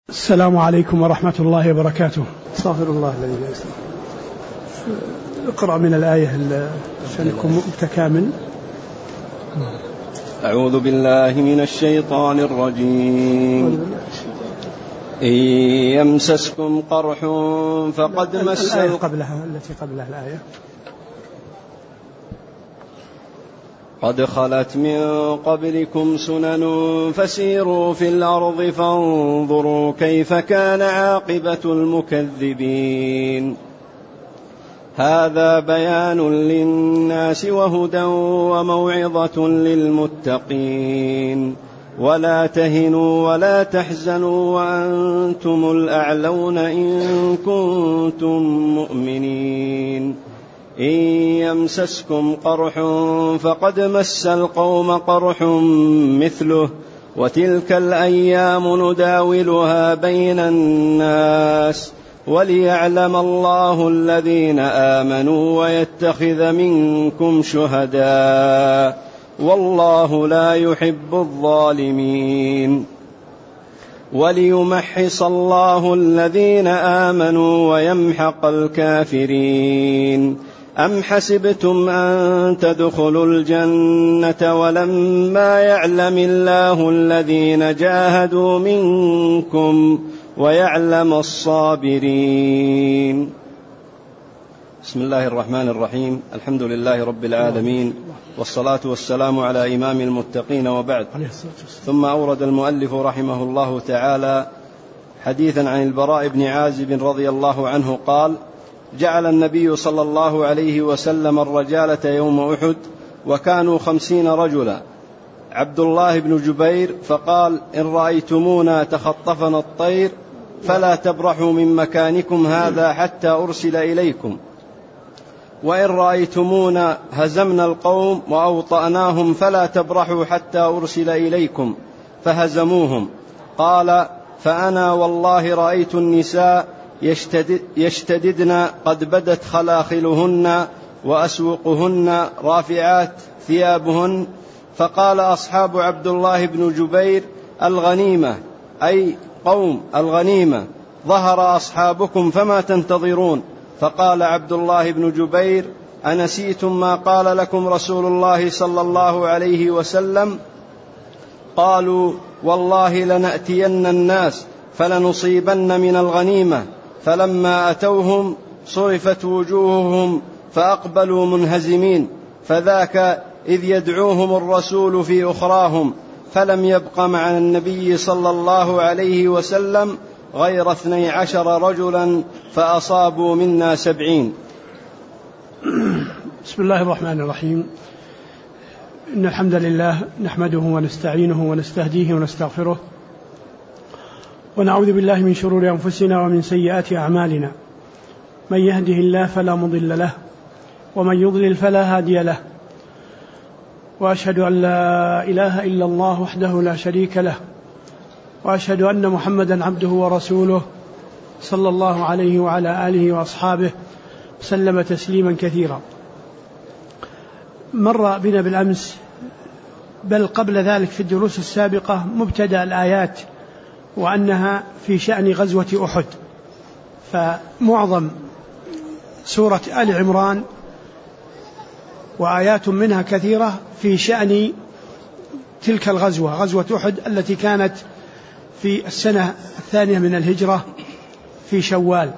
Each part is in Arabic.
السلام عليكم ورحمة الله وبركاته. استغفر الله الذي لا يستطيع. اقرأ من الآية عشان يكون متكامل. أعوذ بالله من الشيطان الرجيم. إن يمسسكم قرح فقد مس الآية قبلها التي قبلها الآية قد خلت من قبلكم سنن فسيروا في الأرض فانظروا كيف كان عاقبة المكذبين. هذا بيان للناس وهدى وموعظة للمتقين. ولا تهنوا ولا تحزنوا وأنتم الأعلون إن كنتم مؤمنين. إن يمسسكم قرح فقد مس القوم قرح مثله وتلك الأيام نداولها بين الناس وليعلم الله الذين آمنوا ويتخذ منكم شهداء والله لا يحب الظالمين. وليمحص الله الذين آمنوا ويمحق الكافرين. أم حسبتم أن تدخلوا الجنة ولما يعلم الله الذين جاهدوا منكم ويعلم الصابرين. بسم الله الرحمن الرحيم. الحمد لله رب العالمين والصلاة والسلام على إمام المتقين وبعد. ثم أورد المؤلف رحمه الله تعالى حديثا عن البراء بن عازب رضي الله عنه قال: جعل النبي صلى الله عليه وسلم الرجالة يوم أحد وكانوا 50 رجلا. عبد الله بن جبير فقال: إن رأيتمونا تخطفنا الطير فلا تبرحوا من مكانكم هذا حتى أرسل إليكم، وإن رأيتمونا هزمنا القوم وأوطأناهم فلا تبرحوا حتى أرسل إليكم، فهزموهم. قال: فأنا والله رأيت النساء يشتددن قد بدت خلاخلهن وأسوقهن رافعات ثيابهن. فقال أصحاب عبد الله بن جبير: الغنيمة، أي قوم الغنيمة، ظهر أصحابكم فما تنتظرون؟ فقال عبد الله بن جبير: أنسيتم ما قال لكم رسول الله صلى الله عليه وسلم؟ قالوا: والله لنأتين الناس فلنصيبن من الغنيمة. فلما أتوهم صرفت وجوههم فأقبلوا منهزمين، فذاك إذ يدعوهم الرسول في أخراهم، فلم يبق مع النبي صلى الله عليه وسلم غير 12 رجلا فأصابوا منا 70. بسم الله الرحمن الرحيم. إن الحمد لله نحمده ونستعينه ونستهديه ونستغفره، ونعوذ بالله من شرور أنفسنا ومن سيئات أعمالنا. من يهده الله فلا مضل له ومن يضلل فلا هادي له، وأشهد أن لا إله إلا الله وحده لا شريك له، وأشهد أن محمدا عبده ورسوله صلى الله عليه وعلى آله وأصحابه سلم تسليما كثيرا. مر بنا بالأمس بل قبل ذلك في الدروس السابقة مبتدأ الآيات، وأنها في شأن غزوة أحد. فمعظم سورة آل عمران وآيات منها كثيرة في شأن تلك الغزوة، غزوة أحد التي كانت في السنة 2 من الهجرة في شوال.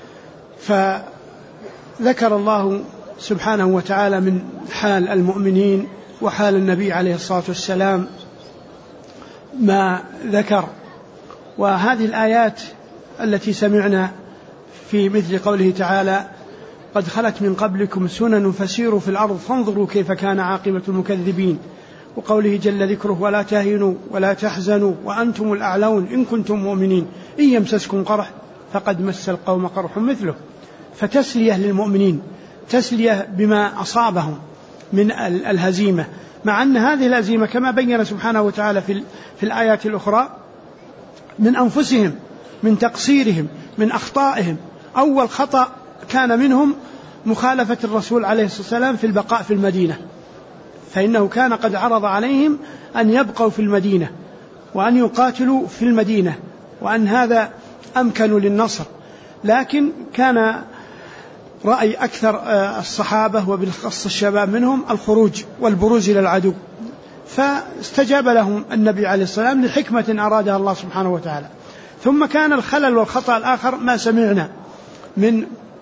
فذكر الله سبحانه وتعالى من حال المؤمنين وحال النبي عليه الصلاة والسلام ما ذكر. وهذه الآيات التي سمعنا في مثل قوله تعالى: قد خلت من قبلكم سنن فسيروا في الأرض فانظروا كيف كان عاقبة المكذبين، وقوله جل ذكره: ولا تهنوا ولا تحزنوا وأنتم الأعلون إن كنتم مؤمنين. إن يمسسكم قرح فقد مس القوم قرح مثله. فتسلية للمؤمنين، تسلية بما أصابهم من الهزيمة، مع أن هذه الهزيمة كما بين سبحانه وتعالى في الآيات الأخرى من أنفسهم، من تقصيرهم، من أخطائهم. أول خطأ كان منهم مخالفة الرسول عليه الصلاة والسلام في البقاء في المدينة، فإنه كان قد عرض عليهم أن يبقوا في المدينة وأن يقاتلوا في المدينة، وأن هذا أمكن للنصر، لكن كان رأي أكثر الصحابة وبالخص الشباب منهم الخروج والبروز إلى العدو، فاستجاب لهم النبي عليه الصلاة والسلام لحكمة أرادها الله سبحانه وتعالى. ثم كان الخلل والخطأ الآخر ما سمعنا من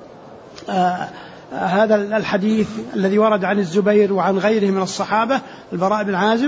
هذا الحديث الذي ورد عن الزبير وعن غيره من الصحابة البراء بن عازب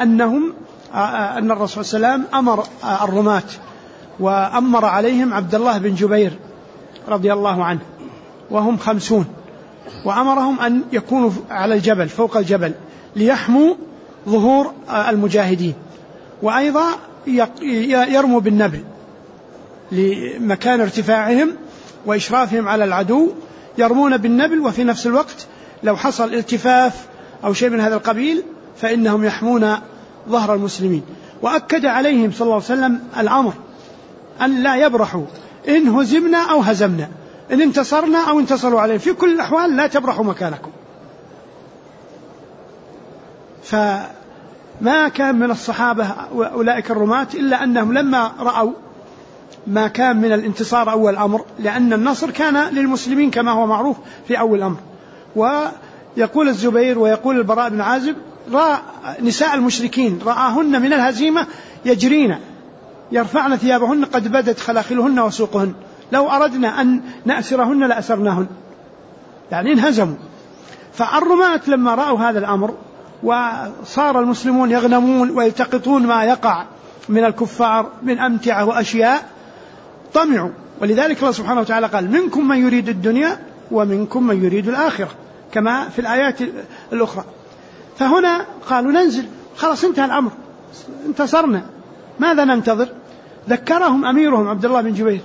أن الرسول صلى الله عليه وسلم أمر الرماة وأمر عليهم عبد الله بن جبير رضي الله عنه وهم 50، وأمرهم أن يكونوا على الجبل فوق الجبل ليحموا ظهور المجاهدين، وأيضا يرموا بالنبل لمكان ارتفاعهم وإشرافهم على العدو، يرمون بالنبل، وفي نفس الوقت لو حصل التفاف أو شيء من هذا القبيل فإنهم يحمون ظهر المسلمين. وأكد عليهم صلى الله عليه وسلم الأمر أن لا يبرحوا إن هزمنا أو هزمنا، إن انتصرنا أو انتصروا عليهم، في كل الأحوال لا تبرحوا مكانكم. فما كان من الصحابة أولئك الرماة إلا أنهم لما رأوا ما كان من الانتصار أول الأمر، لأن النصر كان للمسلمين كما هو معروف في أول الأمر. ويقول الزبير ويقول البراء بن عازب رأى نساء المشركين رآهن من الهزيمة يجرين يرفعن ثيابهن قد بدت خلاخلهن وسوقهن، لو أردنا أن نأسرهن لأسرناهن، يعني انهزموا. فالرماة لما رأوا هذا الأمر وصار المسلمون يغنمون ويلتقطون ما يقع من الكفار من أمتعة وأشياء طمعوا، ولذلك الله سبحانه وتعالى قال منكم من يريد الدنيا ومنكم من يريد الآخرة كما في الآيات الأخرى. فهنا قالوا ننزل، خلاص انتهى الأمر، انتصرنا، ماذا ننتظر؟ ذكرهم أميرهم عبد الله بن جبير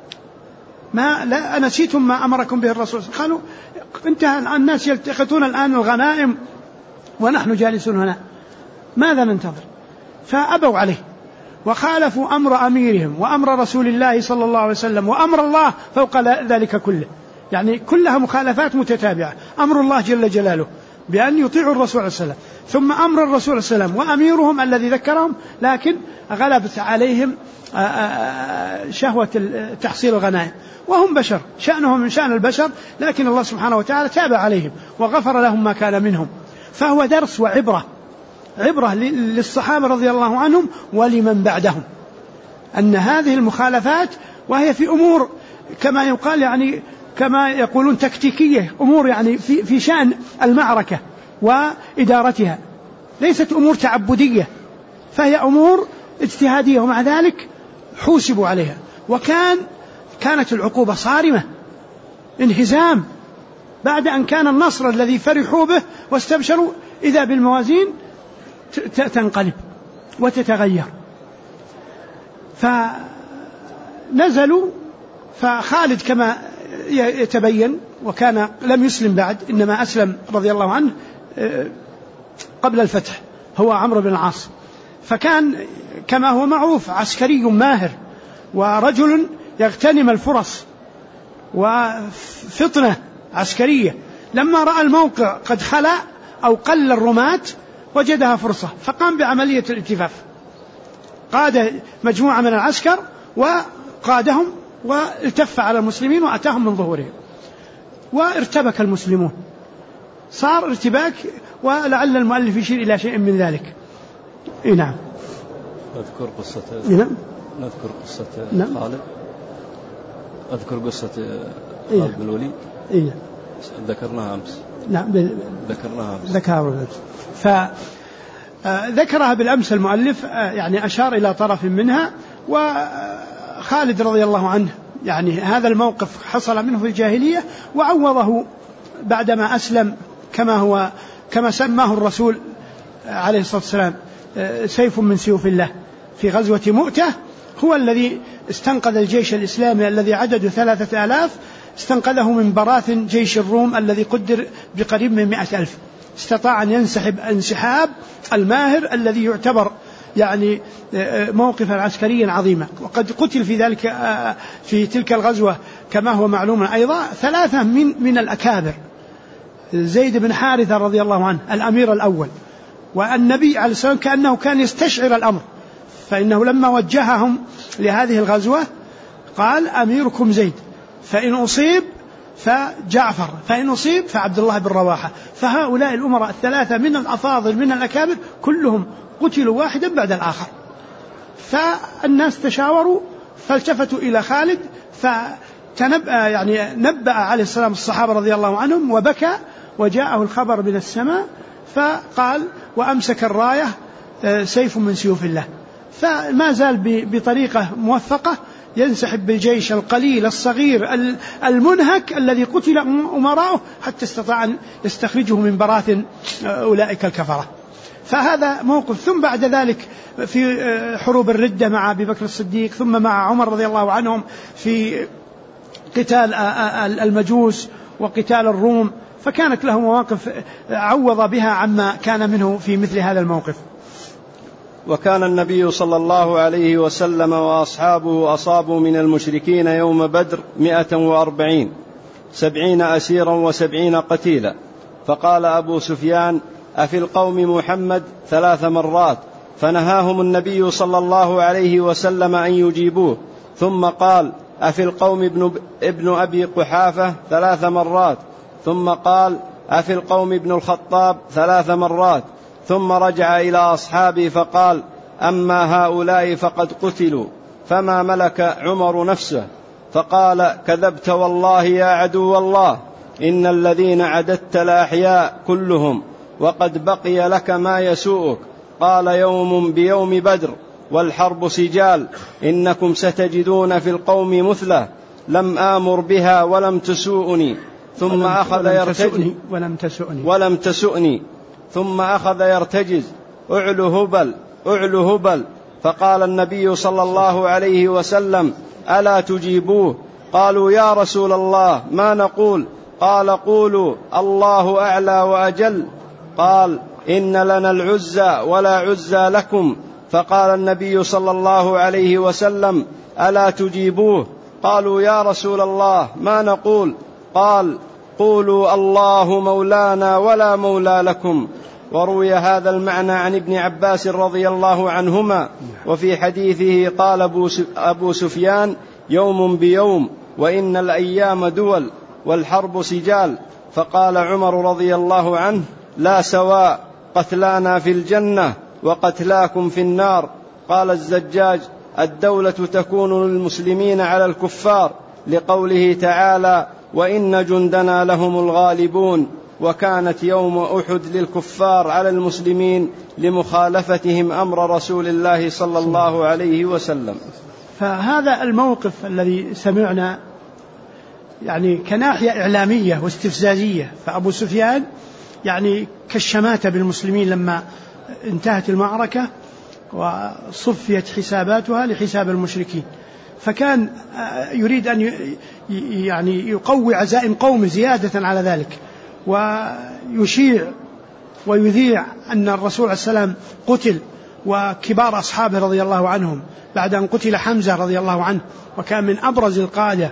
لا نسيتم ما أمركم به الرسول، قالوا انتهى، الناس يلتقطون الآن الغنائم ونحن جالسون هنا، ماذا ننتظر؟ فأبوا عليه وخالفوا أمر أميرهم وأمر رسول الله صلى الله عليه وسلم وأمر الله فوق ذلك كله، يعني كلها مخالفات متتابعة. أمر الله جل جلاله بأن يطيعوا الرسول عليه السلام، ثم أمر الرسول عليه السلام وأميرهم الذي ذكرهم، لكن غلبت عليهم شهوة تحصيل الغنائم، وهم بشر شأنهم من شأن البشر، لكن الله سبحانه وتعالى تاب عليهم وغفر لهم ما كان منهم. فهو درس وعبرة للصحابة رضي الله عنهم ولمن بعدهم، أن هذه المخالفات وهي في أمور كما يقال يعني كما يقولون تكتيكية، أمور يعني في شأن المعركة وإدارتها، ليست أمور تعبدية، فهي أمور اجتهادية، ومع ذلك حوسبوا عليها. كانت العقوبة صارمة، انهزام بعد أن كان النصر الذي فرحوا به واستبشروا إذا بالموازين تنقلب وتتغير. فنزلوا، فخالد كما يتبين وكان لم يسلم بعد، إنما أسلم رضي الله عنه قبل الفتح، هو عمرو بن العاص، فكان كما هو معروف عسكري ماهر ورجل يغتنم الفرص وفطنة عسكرية. لما رأى الموقع قد خلأ أو قل الرماة وجدها فرصة فقام بعملية الالتفاف، قاد مجموعة من العسكر وقادهم والتف على المسلمين وأتاهم من ظهورهم، وارتبك المسلمون، صار ارتباك، ولعل المؤلف يشير إلى شيء من ذلك. نعم. نذكر قصة خالد، أذكر قصة خالد بن الوليد ذكرناها أمس. نعم ذكرها أمس. فذكرها بالأمس المؤلف، يعني أشار إلى طرف منها. وخالد رضي الله عنه يعني هذا الموقف حصل منه في الجاهلية، وعوضه بعدما أسلم كما سماه الرسول عليه الصلاة والسلام سيف من سيوف الله في غزوة مؤتة، هو الذي استنقذ الجيش الإسلامي الذي عدده 3000، استنقذه من براثن جيش الروم الذي قدر بقريب من 100,000. استطاع أن ينسحب انسحاب الماهر الذي يعتبر يعني موقفا عسكريا عظيما. وقد قتل في تلك الغزوة كما هو معلوم أيضا 3 من الأكابر، زيد بن حارثة رضي الله عنه الأمير الأول، والنبي عليه الصلاة والسلام كأنه كان يستشعر الأمر، فإنه لما وجههم لهذه الغزوة قال أميركم زيد، فإن أصيب فجعفر، فإن أصيب فعبد الله بن رواحة. فهؤلاء الأمراء الثلاثة من الأفاضل من الأكابر كلهم قتلوا واحدا بعد الآخر. فالناس تشاوروا فالتفتوا إلى خالد نبأ عليه السلام الصحابة رضي الله عنهم وبكى، وجاءه الخبر من السماء فقال وأمسك الراية سيف من سيوف الله. فما زال بطريقة موثقة ينسحب بالجيش القليل الصغير المنهك الذي قتل أمراؤه حتى استطاع أن يستخرجه من براثن أولئك الكفرة. فهذا موقف. ثم بعد ذلك في حروب الردة مع أبي بكر الصديق، ثم مع عمر رضي الله عنهم في قتال المجوس وقتال الروم، فكانت له مواقف عوض بها عما كان منه في مثل هذا الموقف. وكان النبي صلى الله عليه وسلم وأصحابه أصابوا من المشركين يوم بدر 140 70 أسيرا و70 قتيلا. فقال أبو سفيان أفي القوم محمد 3 مرات، فنهاهم النبي صلى الله عليه وسلم أن يجيبوه. ثم قال أفي القوم ابن أبي قحافة 3 مرات. ثم قال أفي القوم ابن الخطاب 3 مرات. ثم رجع إلى أصحابه فقال أما هؤلاء فقد قتلوا، فما ملك عمر نفسه. فقال كذبت والله يا عدو الله، إن الذين عددت الأحياء كلهم، وقد بقي لك ما يسوءك. قال يوم بيوم بدر والحرب سجال، إنكم ستجدون في القوم مثلة لم آمر بها ولم تسوءني. ثم أخذ يرتجز ولم تسؤني. ثم أخذ يرتجز أعلو هبل. فقال النبي صلى الله عليه وسلم ألا تجيبوه؟ قالوا يا رسول الله ما نقول؟ قال قولوا الله أعلى وأجل. قال إن لنا العزى ولا عزى لكم. فقال النبي صلى الله عليه وسلم ألا تجيبوه؟ قالوا يا رسول الله ما نقول؟ قال قولوا الله مولانا ولا مولى لكم. وروي هذا المعنى عن ابن عباس رضي الله عنهما. وفي حديثه قال أبو سفيان يوم بيوم، وإن الأيام دول، والحرب سجال. فقال عمر رضي الله عنه لا سواء، قتلانا في الجنة وقتلاكم في النار. قال الزجاج الدولة تكون للمسلمين على الكفار، لقوله تعالى وإن جندنا لهم الغالبون. وكانت يوم أحد للكفار على المسلمين لمخالفتهم أمر رسول الله صلى الله عليه وسلم. فهذا الموقف الذي سمعنا كناحية إعلامية واستفزازية، فأبو سفيان كالشماتة بالمسلمين لما انتهت المعركة وصفيت حساباتها لحساب المشركين، فكان يريد أن يقوي عزائم قوم زيادة على ذلك، ويشيع ويذيع أن الرسول عليه السلام قتل وكبار أصحابه رضي الله عنهم بعد أن قتل حمزة رضي الله عنه وكان من أبرز القادة.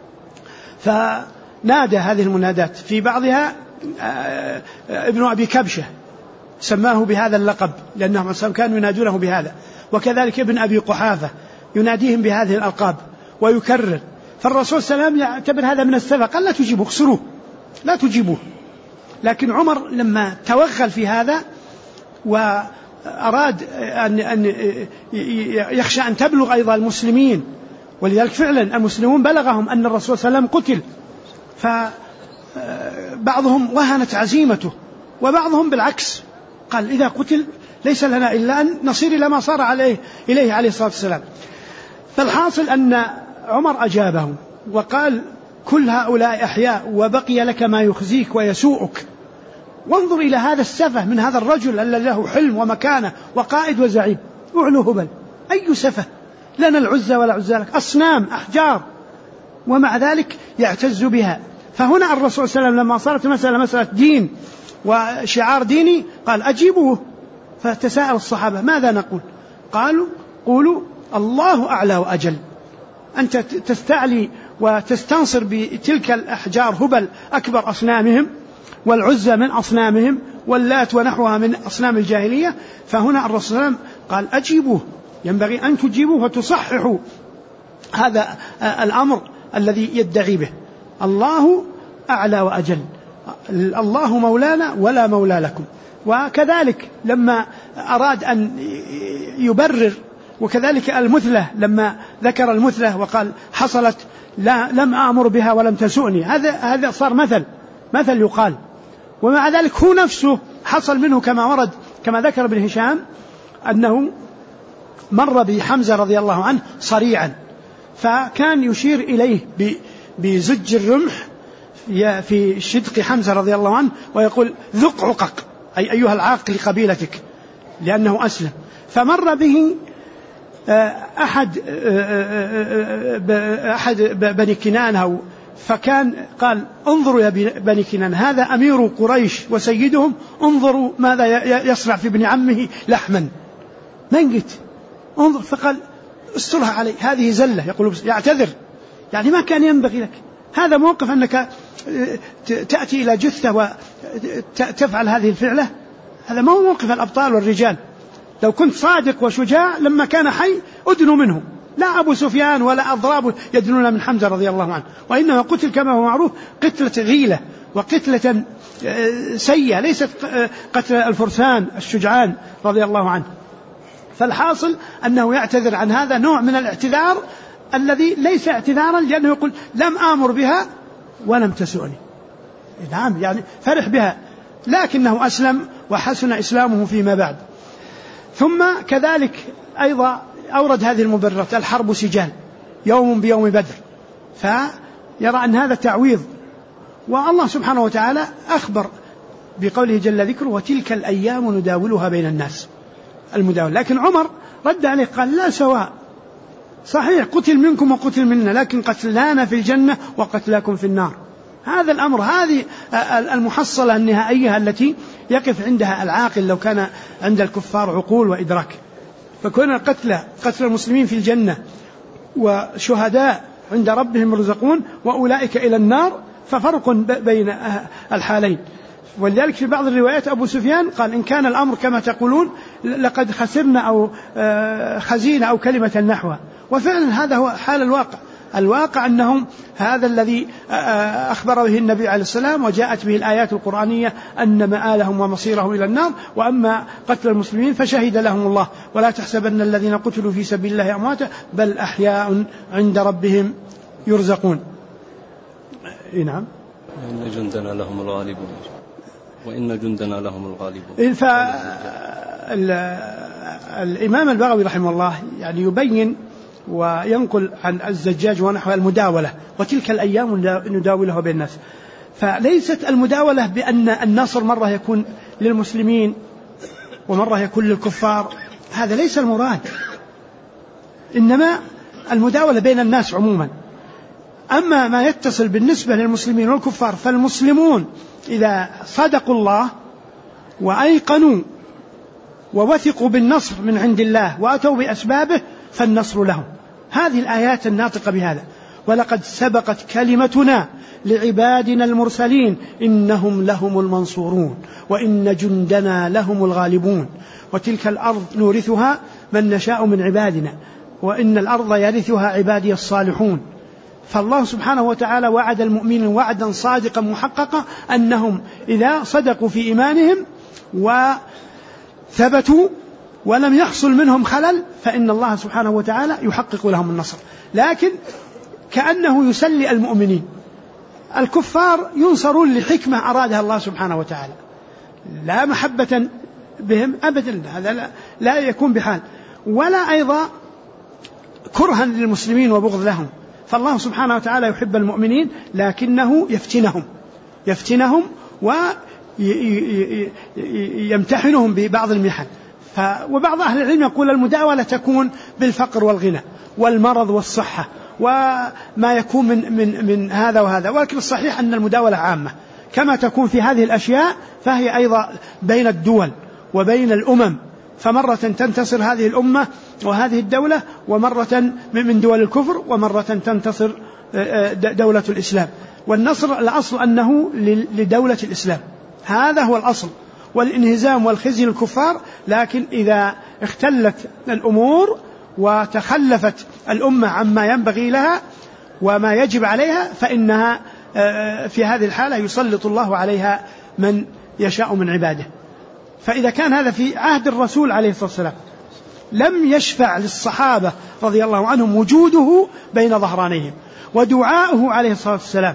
فنادى هذه المنادات، في بعضها ابن أبي كبشة سماه بهذا اللقب لأنهم كانوا ينادونه بهذا، وكذلك ابن أبي قحافة يناديهم بهذه الألقاب ويكرر. فالرسول صلى الله عليه وسلم يعتبر هذا من السفة، قال لا تجيبوه، اكسروه لا تجيبوه. لكن عمر لما توغل في هذا وأراد أن يخشى أن تبلغ أيضا المسلمين، ولذلك فعلا المسلمون بلغهم أن الرسول صلى الله عليه وسلم قتل، فبعضهم وهنت عزيمته وبعضهم بالعكس قال إذا قتل ليس لنا إلا أن نصير إلى ما صار إليه عليه الصلاة والسلام. فالحاصل أن عمر أجابه وقال كل هؤلاء أحياء وبقي لك ما يخزيك ويسوءك. وانظر إلى هذا السفه من هذا الرجل الذي له حلم ومكانة وقائد وزعيم، أعلو هبل، أي سفه، لنا العزة ولا عزة لك، أصنام أحجار، ومع ذلك يعتز بها. فهنا الرسول صلى الله عليه وسلم لما صارت مسألة دين وشعار ديني قال أجيبوه. فتساءل الصحابة ماذا نقول؟ قالوا قولوا الله أعلى وأجل. أنت تستعلي وتستنصر بتلك الأحجار هبل أكبر أصنامهم، والعزة من أصنامهم، واللات ونحوها من أصنام الجاهلية. فهنا الرسول صلى الله عليه وسلم قال أجيبوه، ينبغي أن تجيبوه وتصححوا هذا الأمر الذي يدعي به. الله أعلى وأجل، الله مولانا ولا مولى لكم. وكذلك لما أراد أن يبرر، وكذلك المثلة لما ذكر المثلة وقال حصلت لم أأمر بها ولم تسؤني، هذا صار مثل يقال. ومع ذلك هو نفسه حصل منه كما ورد كما ذكر ابن هشام أنه مر بحمزة رضي الله عنه صريعا، فكان يشير إليه بزج الرمح في شدق حمزة رضي الله عنه ويقول ذق عقق، أي أيها العاق لقبيلتك، لأنه أسلم. فمر به أحد بني كنانة، فكان قال انظروا يا بني كنانة، هذا أمير قريش وسيدهم، انظروا ماذا يصنع في ابن عمه لحما، من قلت انظر. فقال استرها علي، هذه زلة، يقول يعتذر، يعني ما كان ينبغي لك، هذا موقف أنك تأتي إلى جثة وتفعل هذه الفعلة، هذا ما هو موقف الأبطال والرجال. لو كنت صادق وشجاع لما كان حي أدنوا منه، لا أبو سفيان ولا أضراب يدنون من حمزة رضي الله عنه، وإنما قتل كما هو معروف قتلة غيلة وقتلة سيئة، ليست قتل الفرسان الشجعان رضي الله عنه. فالحاصل أنه يعتذر عن هذا نوع من الاعتذار الذي ليس اعتذارا، لأنه يقول لم آمر بها ولم تسؤني. نعم، يعني فرح بها، لكنه أسلم وحسن إسلامه فيما بعد. ثم كذلك أيضا أورد هذه المبررات: الحرب سجال، يوم بيوم بدر، فيرى أن هذا تعويض. والله سبحانه وتعالى أخبر بقوله جل ذكره: وتلك الأيام نداولها بين الناس، المداول. لكن عمر رد عليه قال: لا سواء، صحيح قتل منكم وقتل منا، لكن قتلانا في الجنة وقتلاكم في النار. هذا الأمر، هذه المحصلة النهائية التي يقف عندها العاقل لو كان عند الكفار عقول وإدراك. فكون قتل المسلمين في الجنة وشهداء عند ربهم يرزقون وأولئك إلى النار، ففرق بين الحالين. ولذلك في بعض الروايات أبو سفيان قال: إن كان الأمر كما تقولون لقد خسرنا أو خزينا أو كلمة نحوها. وفعلا هذا هو حال الواقع أنهم هذا الذي أخبر به النبي عليه السلام وجاءت به الآيات القرآنية أن مآلهم ومصيرهم إلى النار. وأما قتل المسلمين فشهد لهم الله: ولا تحسبن الذين قتلوا في سبيل الله أمواتا بل أحياء عند ربهم يرزقون. نعم. وإن جندنا لهم الغالبون، وإن جندنا لهم الغالبون. الإمام البغوي رحمه الله يعني يبين وينقل عن الزجاج ونحو المداولة: وتلك الأيام نداولها بين الناس. فليست المداولة بأن النصر مرة يكون للمسلمين ومرة يكون للكفار، هذا ليس المراد، إنما المداولة بين الناس عموما. أما ما يتصل بالنسبة للمسلمين والكفار، فالمسلمون إذا صدقوا الله وأيقنوا ووثقوا بالنصر من عند الله وأتوا بأسبابه فالنصر لهم. هذه الآيات الناطقة بهذا: ولقد سبقت كلمتنا لعبادنا المرسلين إنهم لهم المنصورون وإن جندنا لهم الغالبون وتلك الأرض نورثها من نشاء من عبادنا وإن الأرض يرثها عبادي الصالحون. فالله سبحانه وتعالى وعد المؤمنين وعدا صادقا محققا أنهم إذا صدقوا في إيمانهم وثبتوا ولم يحصل منهم خلل فإن الله سبحانه وتعالى يحقق لهم النصر. لكن كأنه يسلي المؤمنين، الكفار ينصرون لحكمة أرادها الله سبحانه وتعالى، لا محبة بهم أبدا، هذا لا يكون بحال، ولا أيضا كرها للمسلمين وبغض لهم. فالله سبحانه وتعالى يحب المؤمنين لكنه يفتنهم ويمتحنهم ببعض المحن. وبعض أهل العلم يقول المداولة تكون بالفقر والغنى والمرض والصحة وما يكون من هذا وهذا، ولكن الصحيح أن المداولة عامة كما تكون في هذه الأشياء، فهي أيضا بين الدول وبين الأمم، فمرة تنتصر هذه الأمة وهذه الدولة، ومرة من دول الكفر، ومرة تنتصر دولة الإسلام. والنصر الأصل أنه لدولة الإسلام، هذا هو الأصل، والانهزام والخزي للكفار. لكن إذا اختلت الأمور وتخلفت الأمة عما ينبغي لها وما يجب عليها، فإنها في هذه الحالة يسلط الله عليها من يشاء من عباده. فإذا كان هذا في عهد الرسول عليه الصلاة والسلام لم يشفع للصحابة رضي الله عنهم وجوده بين ظهرانيهم ودعاؤه عليه الصلاة والسلام.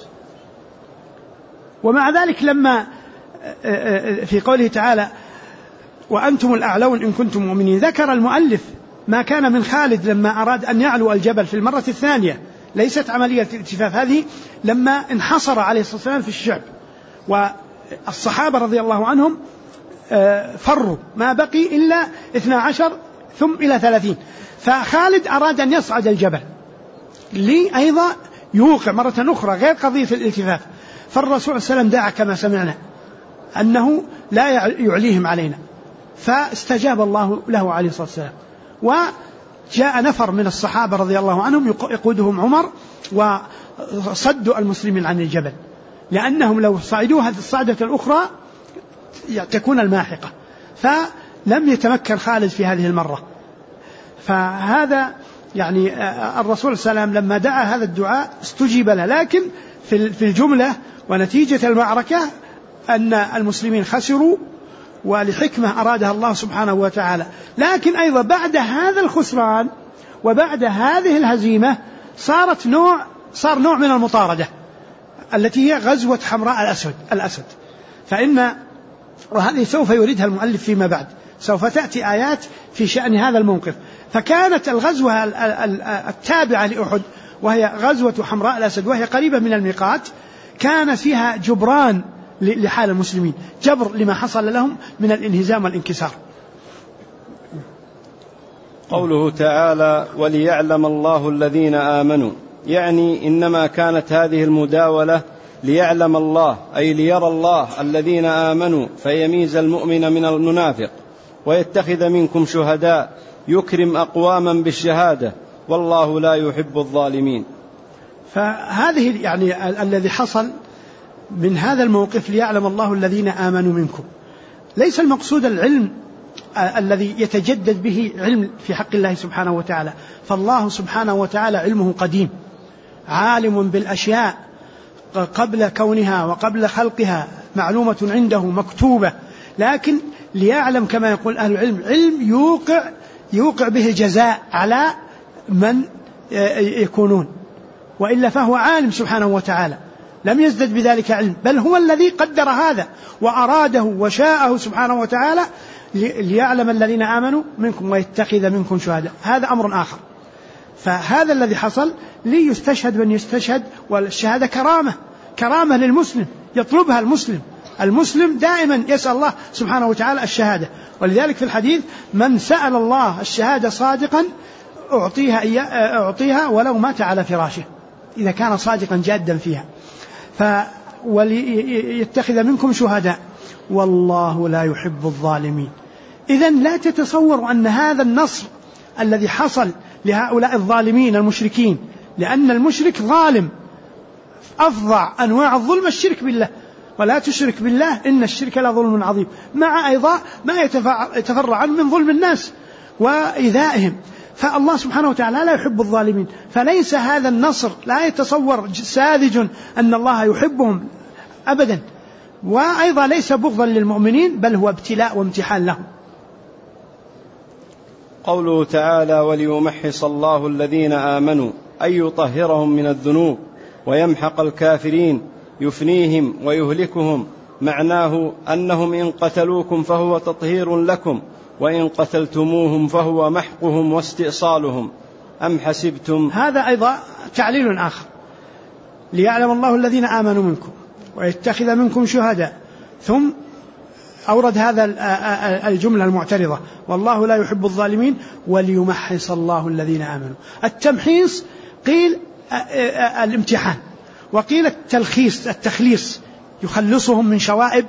ومع ذلك لما في قوله تعالى وأنتم الأعلون إن كنتم مؤمنين، ذكر المؤلف ما كان من خالد لما أراد أن يعلو الجبل في المرة الثانية، ليست عملية الالتفاف، هذه لما انحصر عليه الصلاة والسلام في الشعب والصحابة رضي الله عنهم فروا، ما بقي إلا 12 ثم إلى 30، فخالد أراد أن يصعد الجبل أيضا يوقع مرة أخرى غير قضية الالتفاف، فالرسول صلى الله عليه وسلم دعا كما سمعنا أنه لا يعليهم علينا، فاستجاب الله له عليه الصلاة والسلام. وجاء نفر من الصحابة رضي الله عنهم يقودهم عمر وصدوا المسلمين عن الجبل، لأنهم لو صعدوا هذه الصعدة الأخرى تكون الماحقة، فلم يتمكن خالد في هذه المرة. فهذا يعني الرسول صلى الله عليه وسلم لما دعا هذا الدعاء استجيب له، لكن في الجملة ونتيجة المعركة أن المسلمين خسروا ولحكمة أرادها الله سبحانه وتعالى. لكن أيضا بعد هذا الخسران وبعد هذه الهزيمة صار نوع من المطاردة التي هي غزوة حمراء الأسد. وهذه سوف يريدها المؤلف فيما بعد، سوف تأتي آيات في شأن هذا الموقف. فكانت الغزوة التابعة لأحد وهي غزوة حمراء الأسد وهي قريبة من الميقات، كان فيها جبران لحال المسلمين، جبر لما حصل لهم من الانهزام والانكسار. قوله تعالى وليعلم الله الذين آمنوا، يعني إنما كانت هذه المداولة ليعلم الله، أي ليرى الله الذين آمنوا فيميز المؤمن من المنافق، ويتخذ منكم شهداء يكرم أقواما بالشهادة والله لا يحب الظالمين. فهذه يعني الذي حصل من هذا الموقف ليعلم الله الذين آمنوا منكم، ليس المقصود العلم الذي يتجدد به علم في حق الله سبحانه وتعالى، فالله سبحانه وتعالى علمه قديم، عالم بالأشياء قبل كونها وقبل خلقها، معلومة عنده مكتوبة، لكن ليعلم كما يقول أهل العلم علم يوقع به الجزاء على من يكونون، وإلا فهو عالم سبحانه وتعالى لم يزدد بذلك علم، بل هو الذي قدر هذا وأراده وشاءه سبحانه وتعالى ليعلم الذين آمنوا منكم ويتخذ منكم شهداء، هذا أمر آخر. فهذا الذي حصل ليستشهد من يستشهد، والشهادة كرامة للمسلم يطلبها المسلم دائما يسأل الله سبحانه وتعالى الشهادة، ولذلك في الحديث من سأل الله الشهادة صادقا أعطيها ولو مات على فراشه، إذا كان صادقا جادا فيها. وليتخذ منكم شهداء والله لا يحب الظالمين. إذن لا تتصوروا أن هذا النصر الذي حصل لهؤلاء الظالمين المشركين، لأن المشرك ظالم، أفظع أنواع الظلم الشرك بالله، ولا تشرك بالله إن الشرك لظلم عظيم، مع أيضا ما يتفرع عنه من ظلم الناس وإيذائهم. فالله سبحانه وتعالى لا يحب الظالمين، فليس هذا النصر لا يتصور ساذج أن الله يحبهم أبدا، وأيضا ليس بغضا للمؤمنين، بل هو ابتلاء وامتحان لهم. قوله تعالى وليمحص الله الذين آمنوا، أي يطهرهم من الذنوب ويمحق الكافرين، يفنيهم ويهلكهم، معناه أنهم إن قتلوكم فهو تطهير لكم، وإن قتلتموهم فهو محقهم واستئصالهم. أم حسبتم، هذا أيضا تعليل آخر، ليعلم الله الذين آمنوا منكم ويتخذ منكم شهداء، ثم أورد هذا الجملة المعترضة والله لا يحب الظالمين وليمحص الله الذين آمنوا. التمحيص قيل الامتحان، وقيل التخليص يخلصهم من شوائب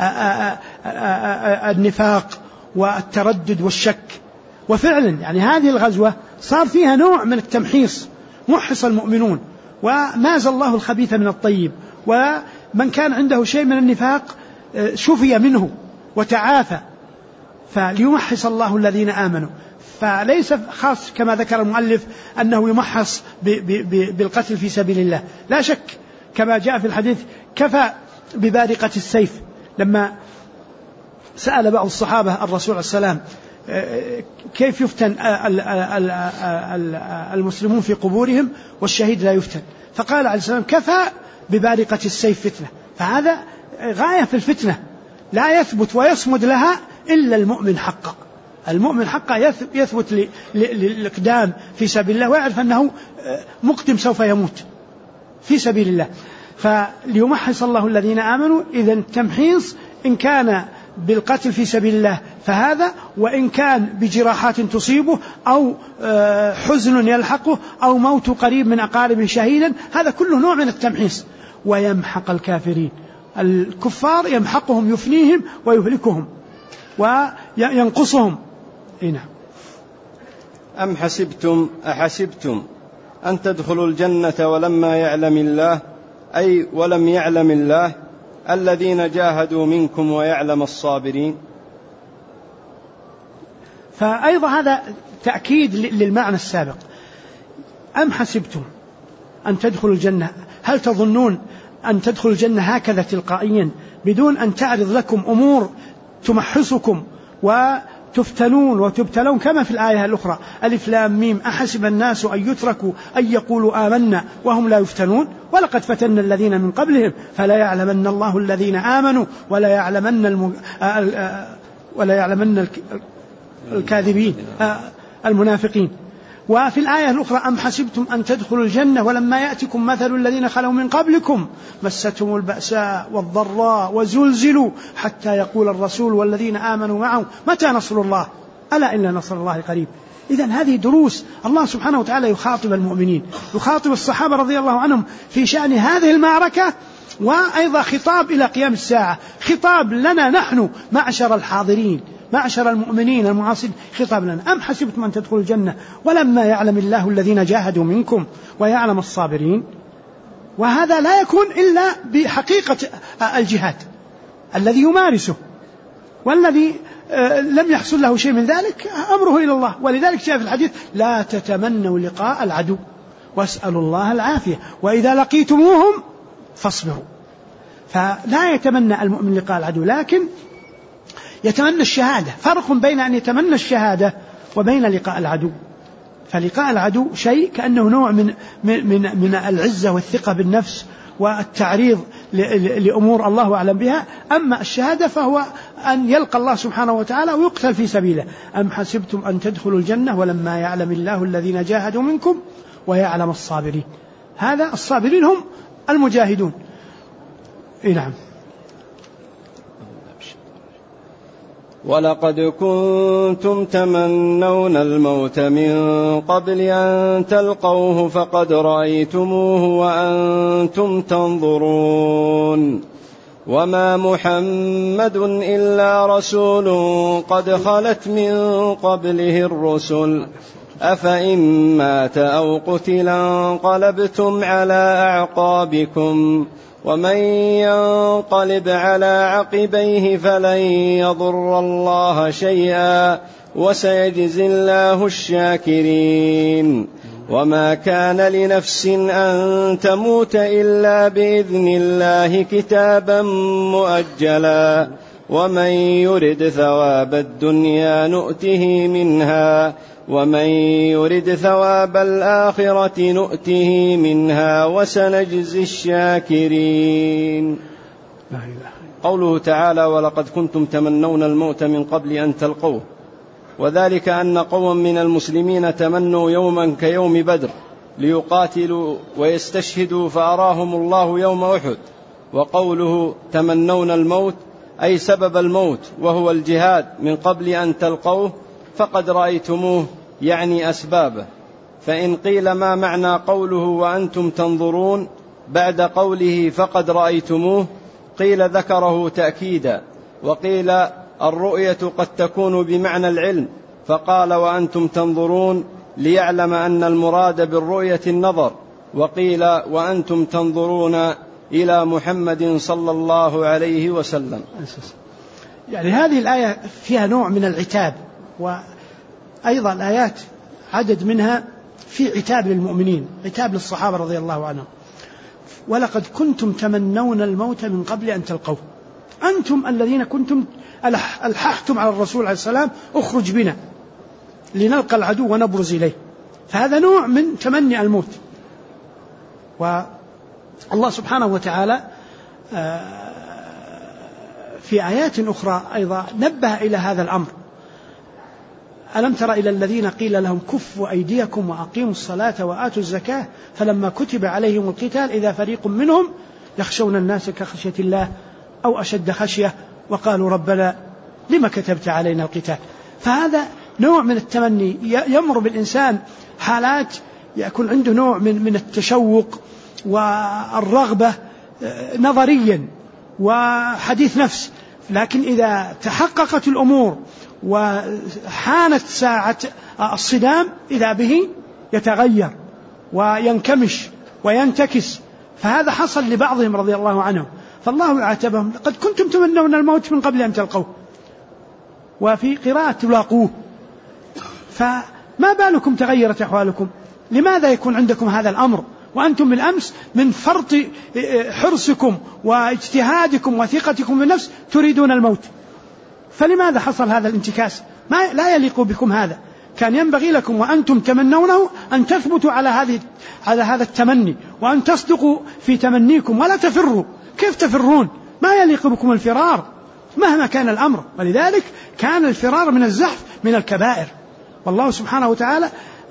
النفاق والتردد والشك. وفعلا يعني هذه الغزوة صار فيها نوع من التمحيص، محص المؤمنون وماز الله الخبيث من الطيب، ومن كان عنده شيء من النفاق شفي منه وتعافى. فليمحص الله الذين آمنوا، فليس خاص كما ذكر المؤلف أنه يمحص بالقتل في سبيل الله. لا شك كما جاء في الحديث كفى ببارقة السيف. لما سأل بعض الصحابة الرسول عليه السلام كيف يفتن المسلمون في قبورهم والشهيد لا يفتن، فقال عليه السلام كفى ببارقة السيف فتنة. فهذا غاية في الفتنة لا يثبت ويصمد لها إلا المؤمن حقا. المؤمن حقا يثبت للإقدام في سبيل الله ويعرف أنه مقدم سوف يموت في سبيل الله. فليمحص الله الذين آمنوا، إذا التمحيص إن كان بالقتل في سبيل الله فهذا، وإن كان بجراحات تصيبه أو حزن يلحقه أو موت قريب من أقاربه شهيدا، هذا كله نوع من التمحيص. ويمحق الكافرين، الكفار يمحقهم يفنيهم ويهلكهم وينقصهم. نعم. أم أحسبتم أن تدخلوا الجنة ولما يعلم الله، أي ولم يعلم الله الذين جاهدوا منكم ويعلم الصابرين. فأيضا هذا تأكيد للمعنى السابق. أم حسبتم أن تدخلوا الجنة، هل تظنون أن تدخلوا الجنة هكذا تلقائيا بدون أن تعرض لكم أمور تمحصكم وتفتنون وتبتلون كما في الآية الأخرى ألف لام ميم أحسب الناس أن يتركوا أن يقولوا آمنا وهم لا يفتنون ولقد فتنا الذين من قبلهم فلا يعلمن الله الذين آمنوا ولا يعلمن الكاذبين المنافقين. وفي الآية الأخرى أم حسبتم أن تدخلوا الجنة ولما يأتكم مثل الذين خلوا من قبلكم مستهم البأساء والضراء وزلزلوا حتى يقول الرسول والذين آمنوا معه متى نصر الله ألا إن نصر الله قريب. إذن هذه دروس الله سبحانه وتعالى يخاطب المؤمنين، يخاطب الصحابة رضي الله عنهم في شأن هذه المعركة، وأيضا خطاب إلى قيام الساعة، خطاب لنا نحن معشر الحاضرين معشر المؤمنين المعاصرين، خطاب لنا. أم حسبتم أن تدخلوا الجنة ولما يعلم الله الذين جاهدوا منكم ويعلم الصابرين. وهذا لا يكون إلا بحقيقة الجهاد الذي يمارسه، والذي لم يحصل له شيء من ذلك أمره إلى الله. ولذلك جاء في الحديث لا تتمنوا لقاء العدو واسألوا الله العافية وإذا لقيتموهم فاصبروا. فلا يتمنى المؤمن لقاء العدو لكن يتمنى الشهادة. فرق بين أن يتمنى الشهادة وبين لقاء العدو. فلقاء العدو شيء كأنه نوع من العزة والثقة بالنفس والتعريض لأمور الله أعلم بها. أما الشهادة فهو أن يلقى الله سبحانه وتعالى ويقتل في سبيله. أم حسبتم أن تدخلوا الجنة ولما يعلم الله الذين جاهدوا منكم ويعلم الصابرين. هذا الصابرين هم المجاهدون. نعم. ولقد كنتم تمنون الموت من قبل أن تلقوه فقد رأيتموه وأنتم تنظرون وما محمد إلا رسول قد خلت من قبله الرسل أفإن مات أو قتل انقلبتم على أعقابكم ومن ينقلب على عقبيه فلن يضر الله شيئا وسيجزي الله الشاكرين وما كان لنفس أن تموت إلا بإذن الله كتابا مؤجلا ومن يرد ثواب الدنيا نؤته منها ومن يرد ثواب الآخرة نؤته منها وسنجزي الشاكرين. قوله تعالى ولقد كنتم تمنون الموت من قبل أن تلقوه، وذلك أن قوما من المسلمين تمنوا يوما كيوم بدر ليقاتلوا ويستشهدوا فأراهم الله يوم أحد. وقوله تمنون الموت أي سبب الموت وهو الجهاد من قبل أن تلقوه فقد رأيتموه يعني أسبابه. فإن قيل ما معنى قوله وأنتم تنظرون بعد قوله فقد رأيتموه، قيل ذكره تأكيدا، وقيل الرؤية قد تكون بمعنى العلم فقال وأنتم تنظرون ليعلم أن المراد بالرؤية النظر، وقيل وأنتم تنظرون إلى محمد صلى الله عليه وسلم. يعني هذه الآية فيها نوع من العتاب أيضا الآيات عدد منها في عتاب للمؤمنين، عتاب للصحابة رضي الله عنهم. ولقد كنتم تمنون الموت من قبل أن تلقوه، أنتم الذين كنتم ألححتم على الرسول عليه السلام اخرج بنا لنلقى العدو ونبرز إليه، فهذا نوع من تمني الموت. والله سبحانه وتعالى في آيات أخرى أيضا نبه إلى هذا الأمر. ألم تر إلى الذين قيل لهم كفوا أيديكم وأقيموا الصلاة وآتوا الزكاة فلما كتب عليهم القتال إذا فريق منهم يخشون الناس كخشية الله أو أشد خشية وقالوا ربنا لما كتبت علينا القتال. فهذا نوع من التمني، يمر بالإنسان حالات يكون عنده نوع من التشوق والرغبة نظريا وحديث نفس، لكن إذا تحققت الأمور وحانت ساعة الصدام إذا به يتغير وينكمش وينتكس. فهذا حصل لبعضهم رضي الله عنهم، فالله يعاتبهم قد كنتم تمنون الموت من قبل أن تلقوه، وفي قراءة تلاقوه. فما بالكم تغيرت أحوالكم؟ لماذا يكون عندكم هذا الأمر وأنتم بالأمس من فرط حرصكم واجتهادكم وثقتكم بالنفس تريدون الموت؟ فلماذا حصل هذا الانتكاس؟ لا يليق بكم هذا. كان ينبغي لكم وأنتم تمنونه أن تثبتوا على هذا التمني، وأن تصدقوا في تمنيكم ولا تفروا. كيف تفرون؟ ما يليق بكم الفرار مهما كان الأمر. ولذلك كان الفرار من الزحف من الكبائر، والله سبحانه وتعالى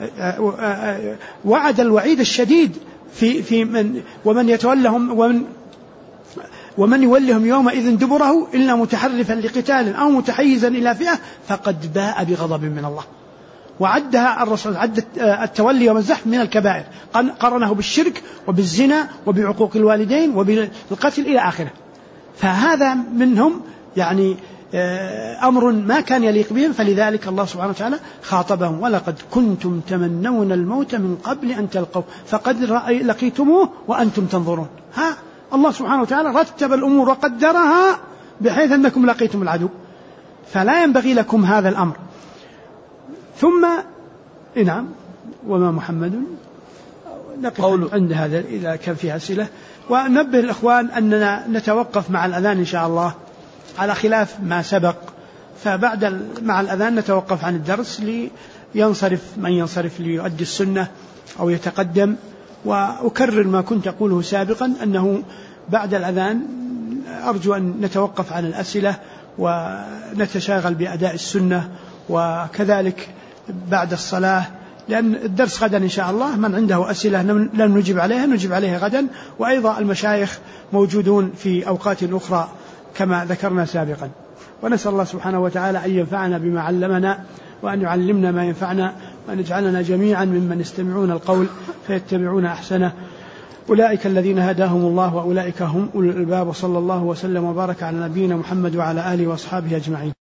وعد الوعيد الشديد في من ومن يتولهم ومن يولهم يومئذ دبره إلا متحرفا لقتال أو متحيزا إلى فئة فقد باء بغضب من الله. وعدها الرسول، عد التولي والزحف من الكبائر، قرنه بالشرك وبالزنا وبعقوق الوالدين وبالقتل إلى آخره. فهذا منهم يعني أمر ما كان يليق بهم، فلذلك الله سبحانه وتعالى خاطبهم ولقد كنتم تمنون الموت من قبل أن تلقوه فقد لقيتموه وأنتم تنظرون. الله سبحانه وتعالى رتب الأمور وقدرها بحيث أنكم لقيتم العدو، فلا ينبغي لكم هذا الأمر. ثم نعم وما محمد نقف عند هذا إذا كان فيها أسئلة. ونبه الإخوان أننا نتوقف مع الأذان إن شاء الله على خلاف ما سبق، فبعد مع الأذان نتوقف عن الدرس لينصرف من ينصرف ليؤدي السنة أو يتقدم. وأكرر ما كنت أقوله سابقا أنه بعد الأذان أرجو أن نتوقف عن الأسئلة ونتشاغل بأداء السنة، وكذلك بعد الصلاة، لأن الدرس غدا إن شاء الله من عنده أسئلة لن نجيب عليها غدا. وأيضا المشايخ موجودون في أوقات أخرى كما ذكرنا سابقا. ونسأل الله سبحانه وتعالى أن ينفعنا بما علمنا وأن يعلمنا ما ينفعنا وأن يجعلنا جميعا ممن يستمعون القول فيتبعون أحسنه. أولئك الذين هداهم الله وأولئك هم أولو الألباب. وصلى الله وسلم وبارك على نبينا محمد وعلى آله وأصحابه أجمعين.